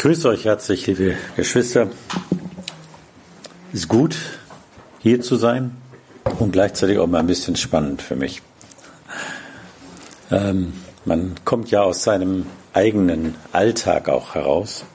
Grüßt euch herzlich, liebe Geschwister. Es ist gut, hier zu sein und gleichzeitig auch mal ein bisschen spannend für mich. Man kommt ja aus seinem eigenen Alltag auch heraus.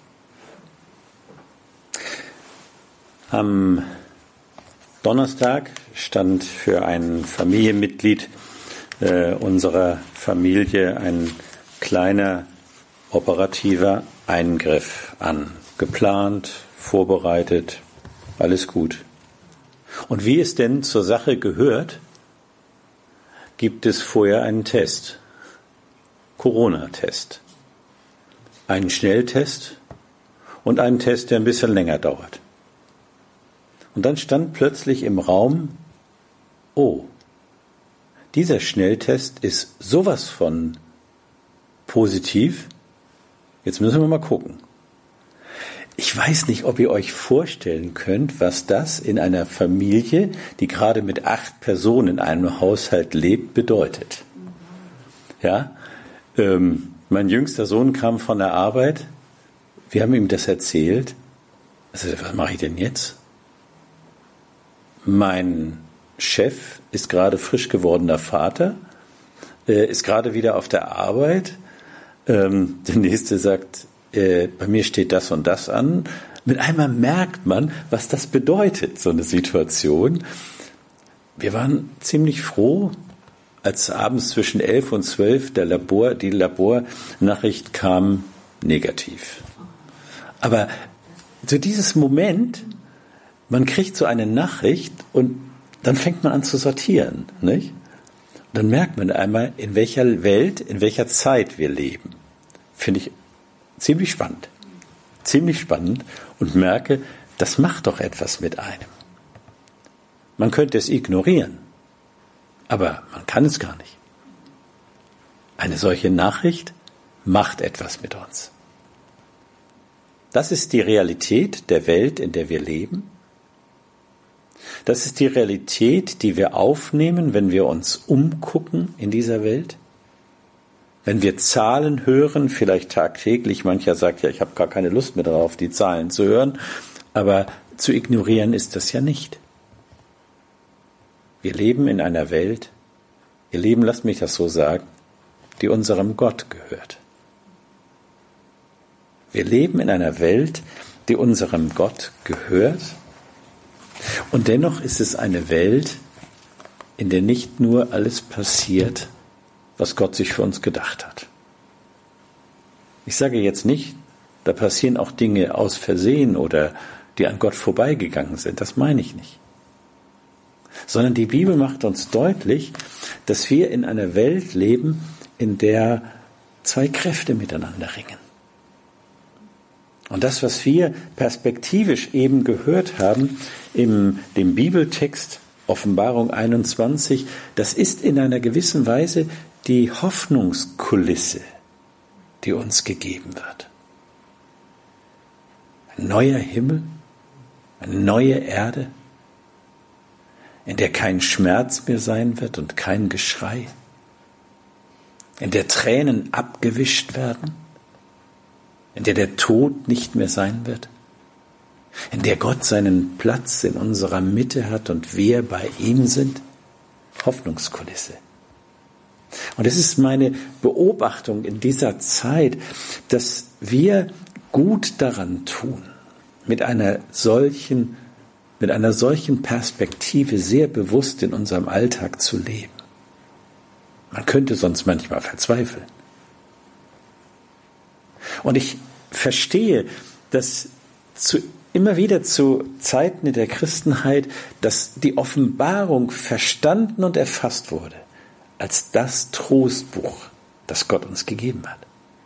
Am Donnerstag stand für ein Familienmitglied unserer Familie ein kleiner operativer Eingriff an. Geplant, vorbereitet, alles gut. Und wie es denn zur Sache gehört, gibt es vorher einen Test. Corona-Test. Einen Schnelltest und einen Test, der ein bisschen länger dauert. Und dann stand plötzlich im Raum, oh, dieser Schnelltest ist sowas von positiv, jetzt müssen wir mal gucken. Ich weiß nicht, ob ihr euch vorstellen könnt, was das in einer Familie, die gerade mit 8 Personen in einem Haushalt lebt, bedeutet. Ja, mein jüngster Sohn kam von der Arbeit, wir haben ihm das erzählt. Also, was mache ich denn jetzt? Mein Chef ist gerade frisch gewordener Vater, ist gerade wieder auf der Arbeit. Der Nächste sagt, bei mir steht das und das an. Mit einmal merkt man, was das bedeutet, so eine Situation. Wir waren ziemlich froh, als abends zwischen 11 und 12 die Labornachricht kam, negativ. Aber so dieses Moment, man kriegt so eine Nachricht und dann fängt man an zu sortieren, nicht? Und dann merkt man einmal, in welcher Welt, in welcher Zeit wir leben. Finde ich ziemlich spannend. Ziemlich spannend und merke, das macht doch etwas mit einem. Man könnte es ignorieren, aber man kann es gar nicht. Eine solche Nachricht macht etwas mit uns. Das ist die Realität der Welt, in der wir leben. Das ist die Realität, die wir aufnehmen, wenn wir uns umgucken in dieser Welt. Wenn wir Zahlen hören, vielleicht tagtäglich, mancher sagt ja, ich habe gar keine Lust mehr darauf, die Zahlen zu hören, aber zu ignorieren ist das ja nicht. Wir leben in einer Welt, ihr Leben, lasst mich das so sagen, die unserem Gott gehört. Wir leben in einer Welt, die unserem Gott gehört. Und dennoch ist es eine Welt, in der nicht nur alles passiert, was Gott sich für uns gedacht hat. Ich sage jetzt nicht, da passieren auch Dinge aus Versehen oder die an Gott vorbeigegangen sind. Das meine ich nicht. Sondern die Bibel macht uns deutlich, dass wir in einer Welt leben, in der 2 Kräfte miteinander ringen. Und das, was wir perspektivisch eben gehört haben, in dem Bibeltext Offenbarung 21, das ist in einer gewissen Weise die Hoffnungskulisse, die uns gegeben wird. Ein neuer Himmel, eine neue Erde, in der kein Schmerz mehr sein wird und kein Geschrei, in der Tränen abgewischt werden, in der der Tod nicht mehr sein wird, in der Gott seinen Platz in unserer Mitte hat und wir bei ihm sind. Hoffnungskulisse. Und es ist meine Beobachtung in dieser Zeit, dass wir gut daran tun, mit einer solchen Perspektive sehr bewusst in unserem Alltag zu leben. Man könnte sonst manchmal verzweifeln. Und ich verstehe, dass immer wieder zu Zeiten in der Christenheit, dass die Offenbarung verstanden und erfasst wurde als das Trostbuch, das Gott uns gegeben hat.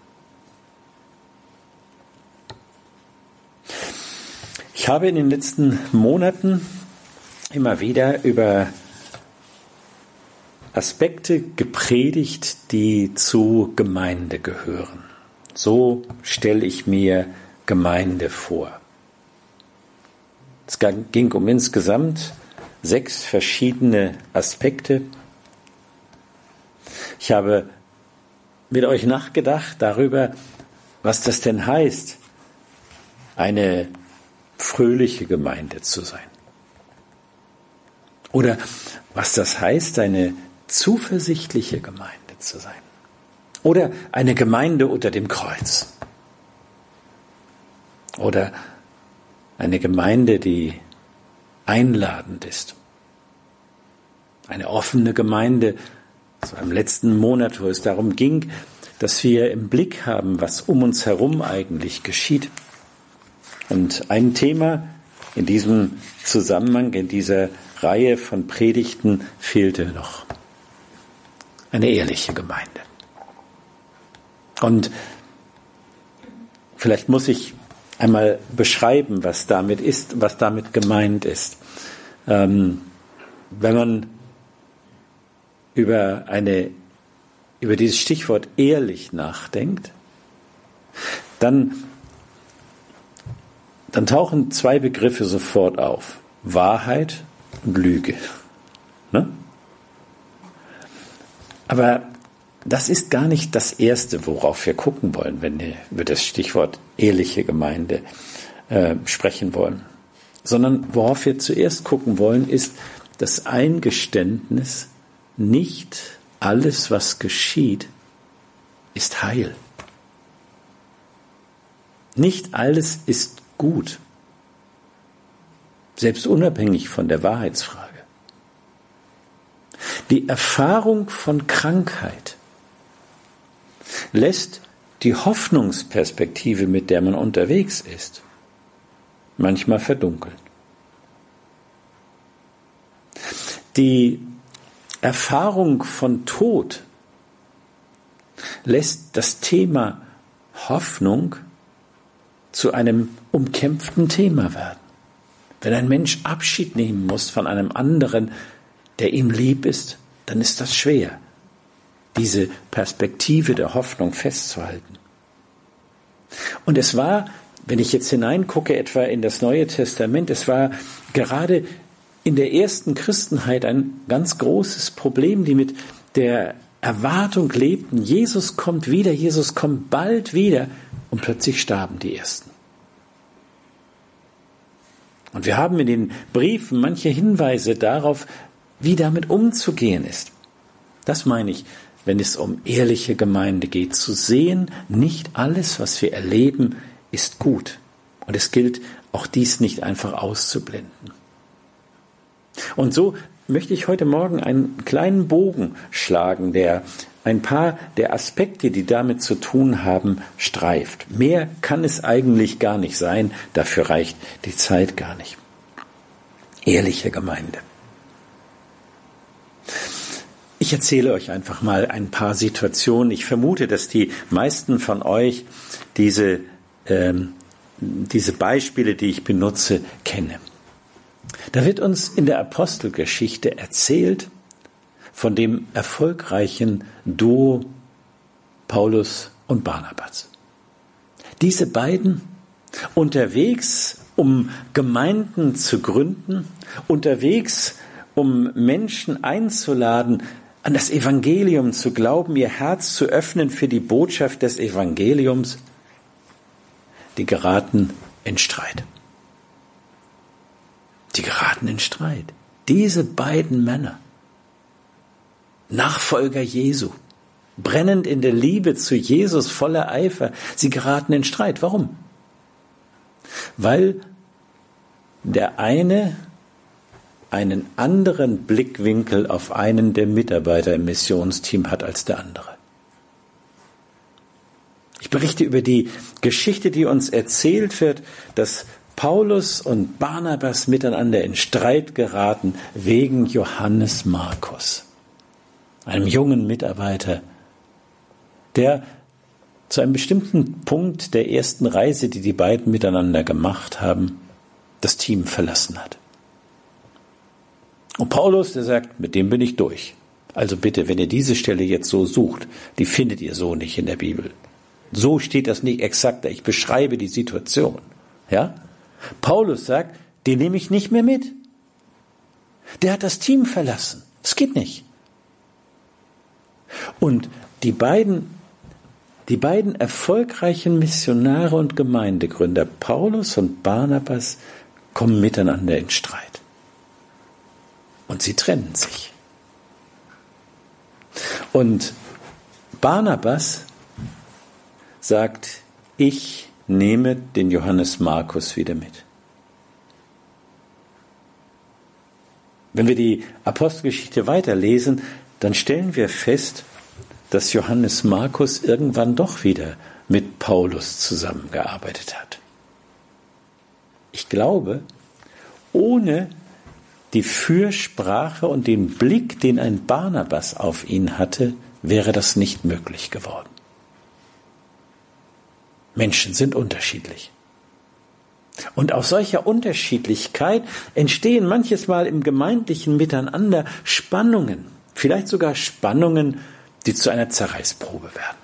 Ich habe in den letzten Monaten immer wieder über Aspekte gepredigt, die zu Gemeinde gehören. So stelle ich mir Gemeinde vor. Es ging um insgesamt 6 verschiedene Aspekte. Ich habe mit euch nachgedacht darüber, was das denn heißt, eine fröhliche Gemeinde zu sein. Oder was das heißt, eine zuversichtliche Gemeinde zu sein. Oder eine Gemeinde unter dem Kreuz. Oder eine Gemeinde, die einladend ist. Eine offene Gemeinde, so im letzten Monat, wo es darum ging, dass wir im Blick haben, was um uns herum eigentlich geschieht. Und ein Thema in diesem Zusammenhang, in dieser Reihe von Predigten fehlte noch. Eine ehrliche Gemeinde. Und vielleicht muss ich einmal beschreiben, was damit ist, was damit gemeint ist. Wenn man über dieses Stichwort ehrlich nachdenkt, dann tauchen zwei Begriffe sofort auf. Wahrheit und Lüge. Ne? Aber das ist gar nicht das Erste, worauf wir gucken wollen, wenn wir über das Stichwort ehrliche Gemeinde sprechen wollen. Sondern worauf wir zuerst gucken wollen, ist das Eingeständnis, nicht alles, was geschieht, ist heil. Nicht alles ist gut, selbst unabhängig von der Wahrheitsfrage. Die Erfahrung von Krankheit lässt die Hoffnungsperspektive, mit der man unterwegs ist, manchmal verdunkeln. Die Erfahrung von Tod lässt das Thema Hoffnung zu einem umkämpften Thema werden. Wenn ein Mensch Abschied nehmen muss von einem anderen, der ihm lieb ist, dann ist das schwer, diese Perspektive der Hoffnung festzuhalten. Und es war, wenn ich jetzt hineingucke, etwa in das Neue Testament, es war gerade in der ersten Christenheit ein ganz großes Problem, die mit der Erwartung lebten, Jesus kommt wieder, Jesus kommt bald wieder, und plötzlich starben die Ersten. Und wir haben in den Briefen manche Hinweise darauf, wie damit umzugehen ist. Das meine ich, wenn es um ehrliche Gemeinde geht, zu sehen, nicht alles, was wir erleben, ist gut. Und es gilt, auch dies nicht einfach auszublenden. Und so möchte ich heute Morgen einen kleinen Bogen schlagen, der ein paar der Aspekte, die damit zu tun haben, streift. Mehr kann es eigentlich gar nicht sein, dafür reicht die Zeit gar nicht. Ehrliche Gemeinde. Ich erzähle euch einfach mal ein paar Situationen. Ich vermute, dass die meisten von euch diese Beispiele, die ich benutze, kennen. Da wird uns in der Apostelgeschichte erzählt von dem erfolgreichen Duo Paulus und Barnabas. Diese beiden unterwegs, um Gemeinden zu gründen, unterwegs, um Menschen einzuladen, an das Evangelium zu glauben, ihr Herz zu öffnen für die Botschaft des Evangeliums, die geraten in Streit. Die geraten in Streit. Diese beiden Männer, Nachfolger Jesu, brennend in der Liebe zu Jesus, voller Eifer, sie geraten in Streit. Warum? Weil der eine einen anderen Blickwinkel auf einen der Mitarbeiter im Missionsteam hat als der andere. Ich berichte über die Geschichte, die uns erzählt wird, dass Paulus und Barnabas miteinander in Streit geraten wegen Johannes Markus, einem jungen Mitarbeiter, der zu einem bestimmten Punkt der ersten Reise, die die beiden miteinander gemacht haben, das Team verlassen hat. Und Paulus, der sagt, mit dem bin ich durch. Also bitte, wenn ihr diese Stelle jetzt so sucht, die findet ihr so nicht in der Bibel. So steht das nicht exakt, ich beschreibe die Situation. Ja? Paulus sagt, den nehme ich nicht mehr mit. Der hat das Team verlassen. Das geht nicht. Und die beiden Die beiden erfolgreichen Missionare und Gemeindegründer Paulus und Barnabas kommen miteinander in Streit. Und sie trennen sich. Und Barnabas sagt, ich nehme den Johannes Markus wieder mit. Wenn wir die Apostelgeschichte weiterlesen, dann stellen wir fest, dass Johannes Markus irgendwann doch wieder mit Paulus zusammengearbeitet hat. Ich glaube, ohne die Fürsprache und den Blick, den ein Barnabas auf ihn hatte, wäre das nicht möglich geworden. Menschen sind unterschiedlich. Und aus solcher Unterschiedlichkeit entstehen manches Mal im gemeindlichen Miteinander Spannungen, vielleicht sogar Spannungen, die zu einer Zerreißprobe werden.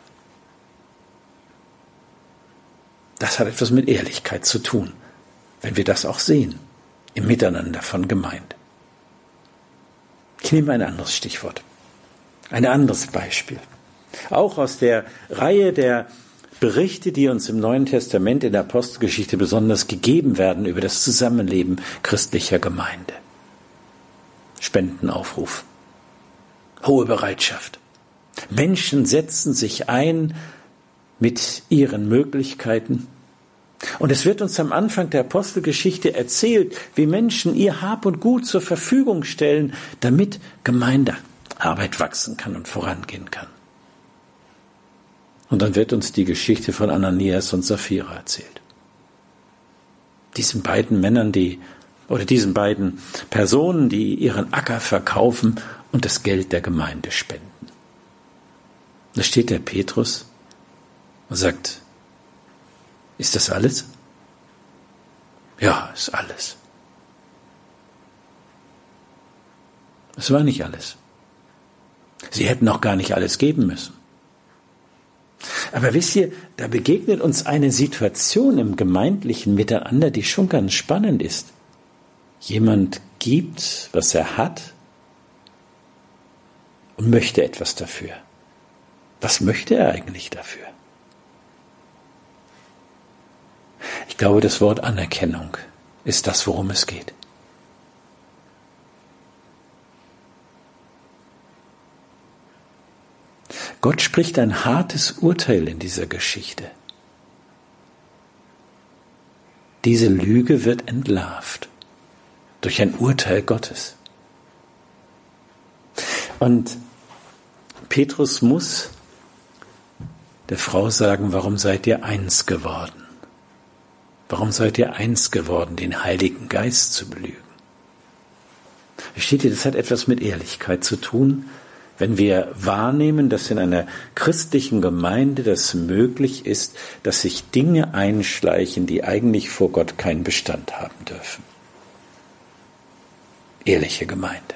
Das hat etwas mit Ehrlichkeit zu tun, wenn wir das auch sehen, im Miteinander von Gemeinde. Ich nehme ein anderes Stichwort, ein anderes Beispiel. Auch aus der Reihe der Berichte, die uns im Neuen Testament in der Apostelgeschichte besonders gegeben werden über das Zusammenleben christlicher Gemeinde. Spendenaufruf, hohe Bereitschaft. Menschen setzen sich ein mit ihren Möglichkeiten. Und es wird uns am Anfang der Apostelgeschichte erzählt, wie Menschen ihr Hab und Gut zur Verfügung stellen, damit Gemeindearbeit wachsen kann und vorangehen kann. Und dann wird uns die Geschichte von Ananias und Sapphira erzählt. Diesen beiden Personen, die ihren Acker verkaufen und das Geld der Gemeinde spenden. Da steht der Petrus und sagt, ist das alles? Ja, ist alles. Es war nicht alles. Sie hätten noch gar nicht alles geben müssen. Aber wisst ihr, da begegnet uns eine Situation im gemeindlichen Miteinander, die schon ganz spannend ist. Jemand gibt, was er hat und möchte etwas dafür. Was möchte er eigentlich dafür? Ich glaube, das Wort Anerkennung ist das, worum es geht. Gott spricht ein hartes Urteil in dieser Geschichte. Diese Lüge wird entlarvt durch ein Urteil Gottes. Und Petrus muss der Frau sagen, warum seid ihr eins geworden? Warum seid ihr eins geworden, den Heiligen Geist zu belügen? Versteht ihr, das hat etwas mit Ehrlichkeit zu tun, wenn wir wahrnehmen, dass in einer christlichen Gemeinde das möglich ist, dass sich Dinge einschleichen, die eigentlich vor Gott keinen Bestand haben dürfen. Ehrliche Gemeinde.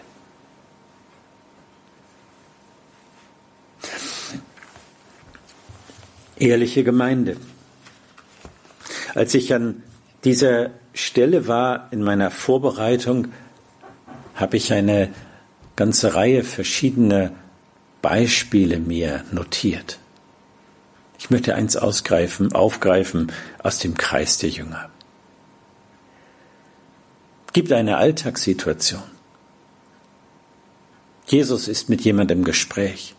Ehrliche Gemeinde. Als ich an dieser Stelle war in meiner Vorbereitung, habe ich eine ganze Reihe verschiedener Beispiele mir notiert. Ich möchte eins aufgreifen aus dem Kreis der Jünger. Es gibt eine Alltagssituation. Jesus ist mit jemandem im Gespräch.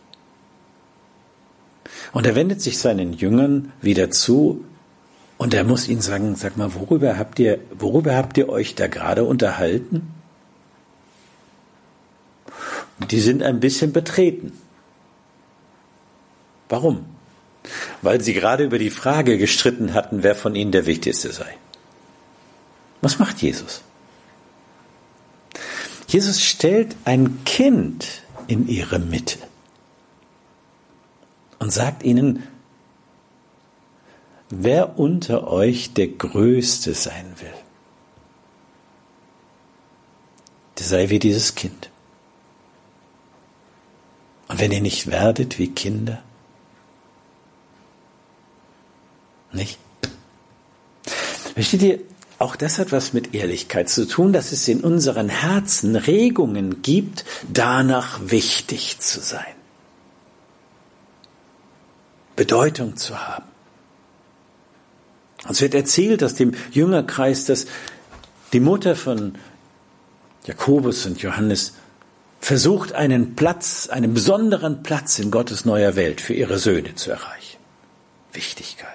Und er wendet sich seinen Jüngern wieder zu und er muss ihnen sagen, sag mal, worüber habt ihr euch da gerade unterhalten? Und die sind ein bisschen betreten. Warum? Weil sie gerade über die Frage gestritten hatten, wer von ihnen der Wichtigste sei. Was macht Jesus? Jesus stellt ein Kind in ihre Mitte und sagt ihnen, wer unter euch der Größte sein will, der sei wie dieses Kind. Und wenn ihr nicht werdet wie Kinder, nicht? Versteht ihr, auch das hat was mit Ehrlichkeit zu tun, dass es in unseren Herzen Regungen gibt, danach wichtig zu sein. Bedeutung zu haben. Uns wird erzählt aus dem Jüngerkreis, dass die Mutter von Jakobus und Johannes versucht, einen besonderen Platz in Gottes neuer Welt für ihre Söhne zu erreichen. Wichtigkeit.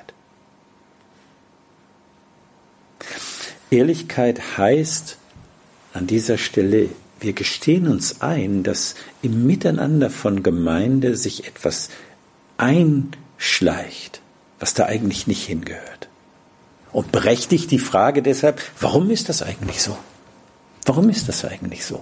Ehrlichkeit heißt an dieser Stelle, wir gestehen uns ein, dass im Miteinander von Gemeinde sich etwas einschleicht, was da eigentlich nicht hingehört. Und berechtigt die Frage deshalb, warum ist das eigentlich so? Warum ist das eigentlich so?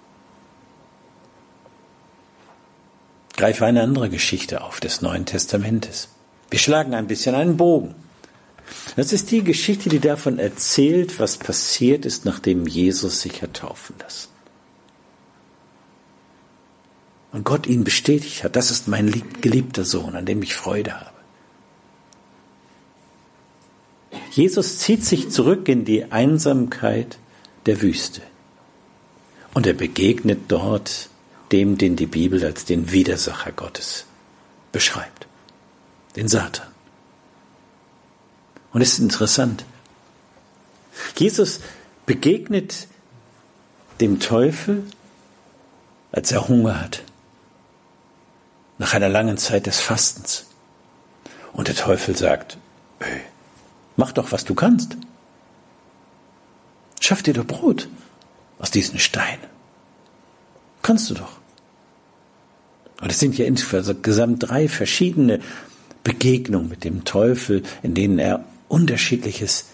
Greife eine andere Geschichte auf des Neuen Testamentes. Wir schlagen ein bisschen einen Bogen. Das ist die Geschichte, die davon erzählt, was passiert ist, nachdem Jesus sich hat taufen lassen. Und Gott ihn bestätigt hat, das ist mein geliebter Sohn, an dem ich Freude habe. Jesus zieht sich zurück in die Einsamkeit der Wüste. Und er begegnet dort dem, den die Bibel als den Widersacher Gottes beschreibt, den Satan. Und es ist interessant. Jesus begegnet dem Teufel, als er Hunger hat, nach einer langen Zeit des Fastens. Und der Teufel sagt, hey, mach doch, was du kannst. Schaff dir doch Brot aus diesen Steinen. Kannst du doch. Und es sind ja insgesamt 3 verschiedene Begegnungen mit dem Teufel, in denen er Unterschiedliches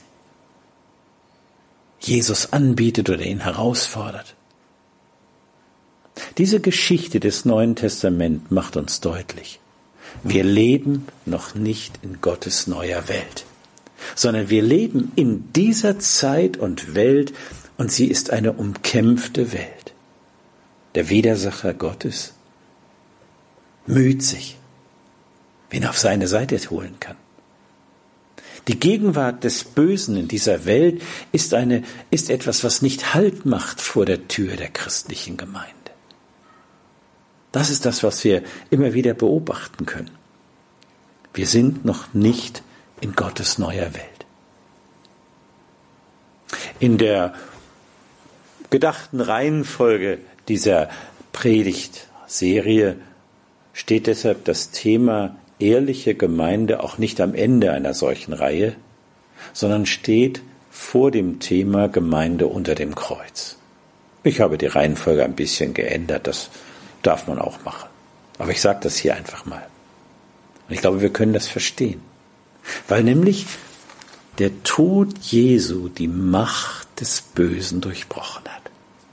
Jesus anbietet oder ihn herausfordert. Diese Geschichte des Neuen Testaments macht uns deutlich, wir leben noch nicht in Gottes neuer Welt, sondern wir leben in dieser Zeit und Welt, und sie ist eine umkämpfte Welt. Der Widersacher Gottes müht sich, wen er auf seine Seite holen kann. Die Gegenwart des Bösen in dieser Welt ist etwas, was nicht Halt macht vor der Tür der christlichen Gemeinde. Das ist das, was wir immer wieder beobachten können. Wir sind noch nicht in Gottes neuer Welt. In der gedachten Reihenfolge dieser Predigtserie steht deshalb das Thema ehrliche Gemeinde auch nicht am Ende einer solchen Reihe, sondern steht vor dem Thema Gemeinde unter dem Kreuz. Ich habe die Reihenfolge ein bisschen geändert, das darf man auch machen. Aber ich sage das hier einfach mal. Und ich glaube, wir können das verstehen. Weil nämlich der Tod Jesu die Macht des Bösen durchbrochen hat.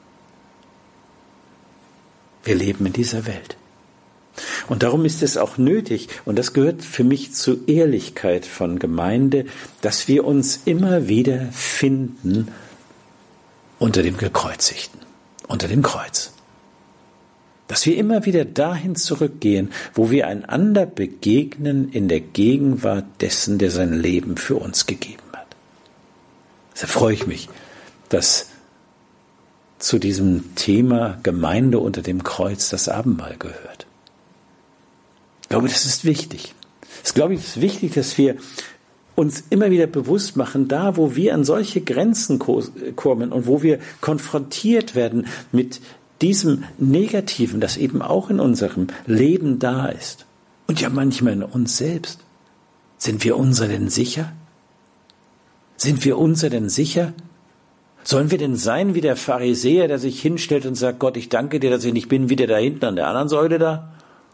Wir leben in dieser Welt. Und darum ist es auch nötig, und das gehört für mich zur Ehrlichkeit von Gemeinde, dass wir uns immer wieder finden unter dem Gekreuzigten, unter dem Kreuz. Dass wir immer wieder dahin zurückgehen, wo wir einander begegnen in der Gegenwart dessen, der sein Leben für uns gegeben hat. Deshalb freue ich mich, dass zu diesem Thema Gemeinde unter dem Kreuz das Abendmahl gehört. Ich glaube, das ist wichtig. Es ist wichtig, dass wir uns immer wieder bewusst machen, da wo wir an solche Grenzen kommen und wo wir konfrontiert werden mit diesem Negativen, das eben auch in unserem Leben da ist. Und ja manchmal in uns selbst. Sind wir unser denn sicher? Sind wir unser denn sicher? Sollen wir denn sein wie der Pharisäer, der sich hinstellt und sagt, Gott, ich danke dir, dass ich nicht bin wie der da hinten an der anderen Säule da?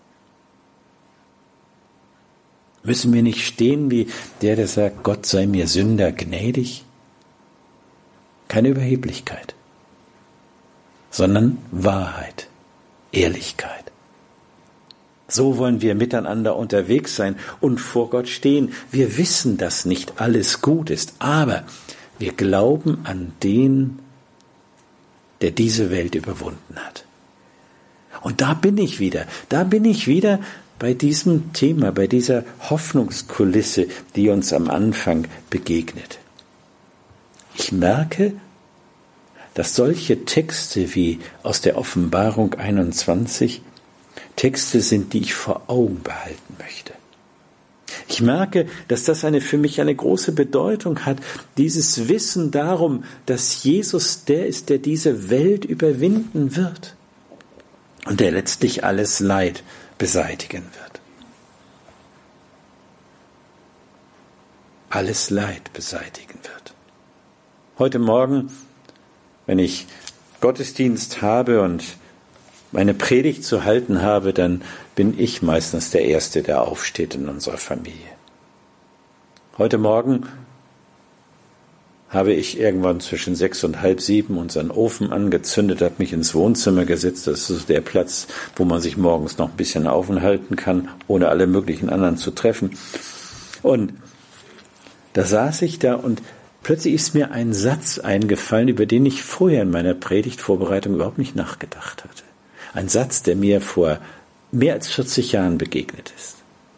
Müssen wir nicht stehen wie der sagt, Gott sei mir Sünder gnädig? Keine Überheblichkeit, sondern Wahrheit, Ehrlichkeit. So wollen wir miteinander unterwegs sein und vor Gott stehen. Wir wissen, dass nicht alles gut ist, aber wir glauben an den, der diese Welt überwunden hat. Und da bin ich wieder bei diesem Thema, bei dieser Hoffnungskulisse, die uns am Anfang begegnet. Ich merke, dass solche Texte wie aus der Offenbarung 21 Texte sind, die ich vor Augen behalten möchte. Ich merke, dass das für mich eine große Bedeutung hat, dieses Wissen darum, dass Jesus der ist, der diese Welt überwinden wird und der letztlich alles Leid beseitigen wird. Alles Leid beseitigen wird. Heute Morgen, wenn ich Gottesdienst habe und meine Predigt zu halten habe, dann bin ich meistens der Erste, der aufsteht in unserer Familie. Heute Morgen habe ich irgendwann zwischen 6 und halb 7 unseren Ofen angezündet, habe mich ins Wohnzimmer gesetzt. Das ist der Platz, wo man sich morgens noch ein bisschen aufhalten kann, ohne alle möglichen anderen zu treffen. Und da saß ich da und plötzlich ist mir ein Satz eingefallen, über den ich vorher in meiner Predigtvorbereitung überhaupt nicht nachgedacht hatte. Ein Satz, der mir vor mehr als 40 Jahren begegnet ist.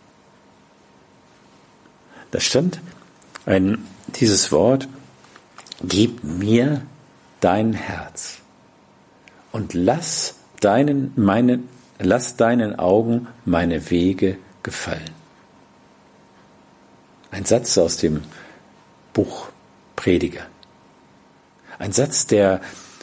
Da stand dieses Wort: Gib mir dein Herz und lass deinen Augen meine Wege gefallen. Ein Satz aus dem Buch Prediger. Ein Satz, der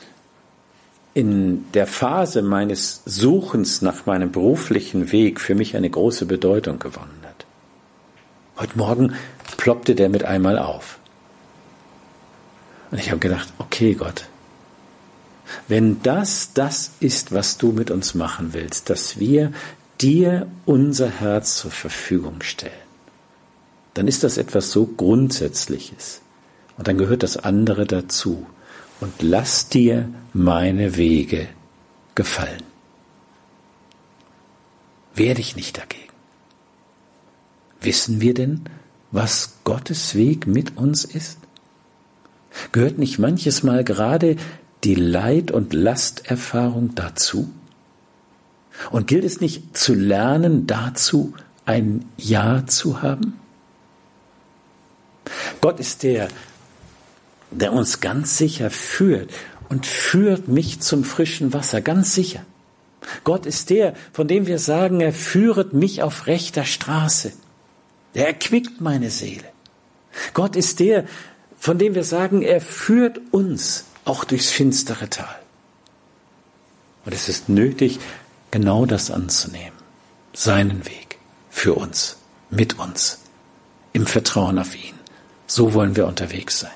in der Phase meines Suchens nach meinem beruflichen Weg für mich eine große Bedeutung gewonnen hat. Heute Morgen ploppte der mit einmal auf. Und ich habe gedacht, okay Gott, wenn das ist, was du mit uns machen willst, dass wir dir unser Herz zur Verfügung stellen, dann ist das etwas so Grundsätzliches. Und dann gehört das andere dazu. Und lass dir meine Wege gefallen. Wehr dich nicht dagegen. Wissen wir denn, was Gottes Weg mit uns ist? Gehört nicht manches Mal gerade die Leid- und Lasterfahrung dazu? Und gilt es nicht zu lernen, dazu ein Ja zu haben? Gott ist der uns ganz sicher führt und führt mich zum frischen Wasser, ganz sicher. Gott ist der, von dem wir sagen, er führet mich auf rechter Straße. Er erquickt meine Seele. Gott ist der, von dem wir sagen, er führt uns auch durchs finstere Tal. Und es ist nötig, genau das anzunehmen. Seinen Weg für uns, mit uns, im Vertrauen auf ihn. So wollen wir unterwegs sein.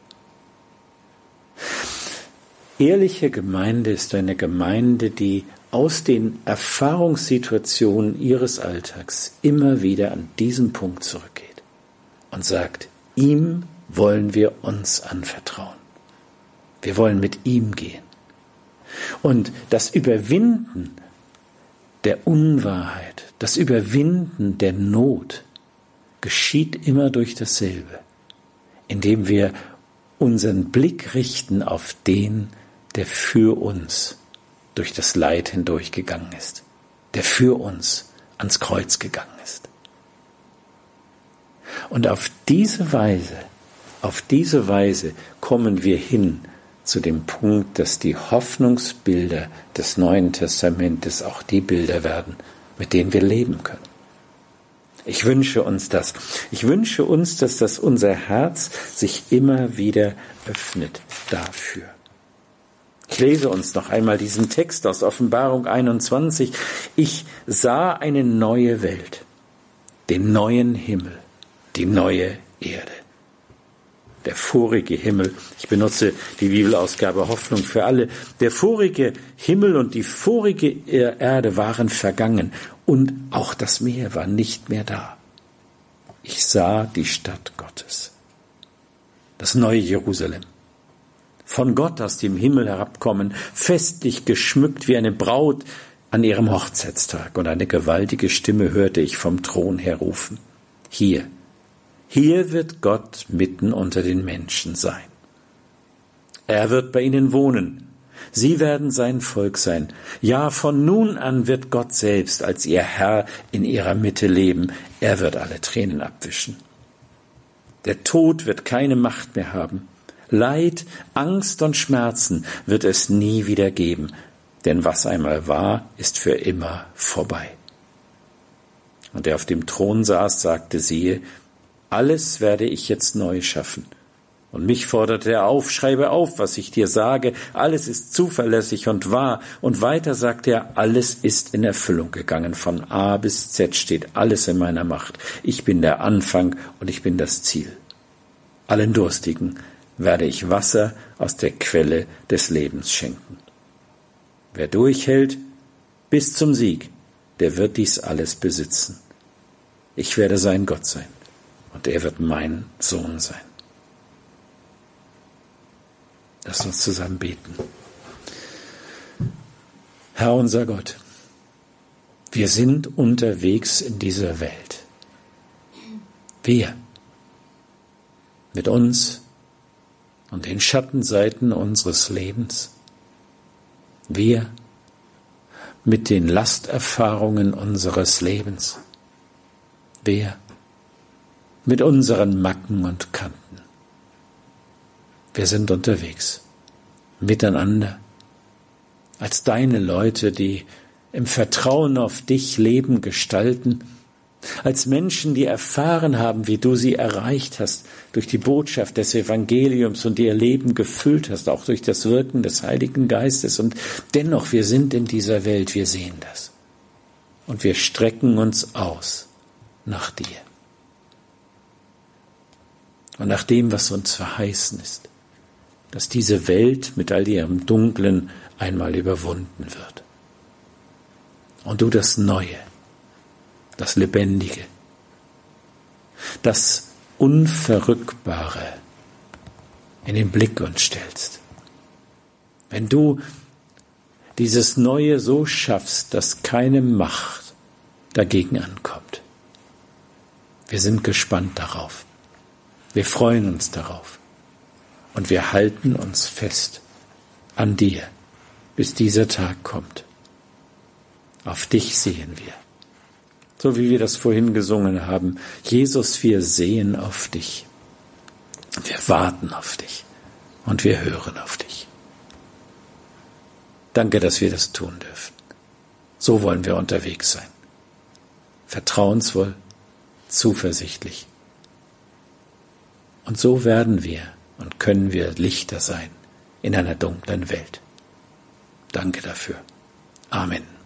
Ehrliche Gemeinde ist eine Gemeinde, die aus den Erfahrungssituationen ihres Alltags immer wieder an diesen Punkt zurückgeht und sagt, ihm wollen wir uns anvertrauen. Wir wollen mit ihm gehen. Und das Überwinden der Unwahrheit, das Überwinden der Not geschieht immer durch dasselbe, indem wir unseren Blick richten auf den, der für uns durch das Leid hindurchgegangen ist, der für uns ans Kreuz gegangen ist. Und auf diese Weise kommen wir hin zu dem Punkt, dass die Hoffnungsbilder des Neuen Testamentes auch die Bilder werden, mit denen wir leben können. Ich wünsche uns das. Ich wünsche uns, dass das unser Herz sich immer wieder öffnet dafür. Ich lese uns noch einmal diesen Text aus Offenbarung 21. Ich sah eine neue Welt, den neuen Himmel, die neue Erde. Der vorige Himmel, ich benutze die Bibelausgabe Hoffnung für alle, der vorige Himmel und die vorige Erde waren vergangen und auch das Meer war nicht mehr da. Ich sah die Stadt Gottes, das neue Jerusalem, von Gott aus dem Himmel herabkommen, festlich geschmückt wie eine Braut an ihrem Hochzeitstag, und eine gewaltige Stimme hörte ich vom Thron her rufen: Hier wird Gott mitten unter den Menschen sein. Er wird bei ihnen wohnen. Sie werden sein Volk sein. Ja, von nun an wird Gott selbst als ihr Herr in ihrer Mitte leben. Er wird alle Tränen abwischen. Der Tod wird keine Macht mehr haben. Leid, Angst und Schmerzen wird es nie wieder geben, denn was einmal war, ist für immer vorbei. Und der auf dem Thron saß, sagte, siehe, alles werde ich jetzt neu schaffen. Und mich forderte er auf, schreibe auf, was ich dir sage, alles ist zuverlässig und wahr. Und weiter sagte er, alles ist in Erfüllung gegangen, von A bis Z steht alles in meiner Macht. Ich bin der Anfang und ich bin das Ziel. Allen Durstigen werde ich Wasser aus der Quelle des Lebens schenken. Wer durchhält bis zum Sieg, der wird dies alles besitzen. Ich werde sein Gott sein und er wird mein Sohn sein. Lass uns zusammen beten. Herr unser Gott, wir sind unterwegs in dieser Welt. Wir mit uns und den Schattenseiten unseres Lebens. Wir mit den Lasterfahrungen unseres Lebens. Wir mit unseren Macken und Kanten. Wir sind unterwegs, miteinander, als deine Leute, die im Vertrauen auf dich Leben gestalten, als Menschen, die erfahren haben, wie du sie erreicht hast, durch die Botschaft des Evangeliums und ihr Leben gefüllt hast, auch durch das Wirken des Heiligen Geistes. Und dennoch, wir sind in dieser Welt, wir sehen das. Und wir strecken uns aus nach dir. Und nach dem, was uns verheißen ist, dass diese Welt mit all ihrem Dunklen einmal überwunden wird. Und du das Neue, das Lebendige, das Unverrückbare in den Blick uns stellst. Wenn du dieses Neue so schaffst, dass keine Macht dagegen ankommt. Wir sind gespannt darauf. Wir freuen uns darauf. Und wir halten uns fest an dir, bis dieser Tag kommt. Auf dich sehen wir. So wie wir das vorhin gesungen haben. Jesus, wir sehen auf dich. Wir warten auf dich. Und wir hören auf dich. Danke, dass wir das tun dürfen. So wollen wir unterwegs sein. Vertrauensvoll, zuversichtlich. Und so werden wir und können wir Lichter sein in einer dunklen Welt. Danke dafür. Amen.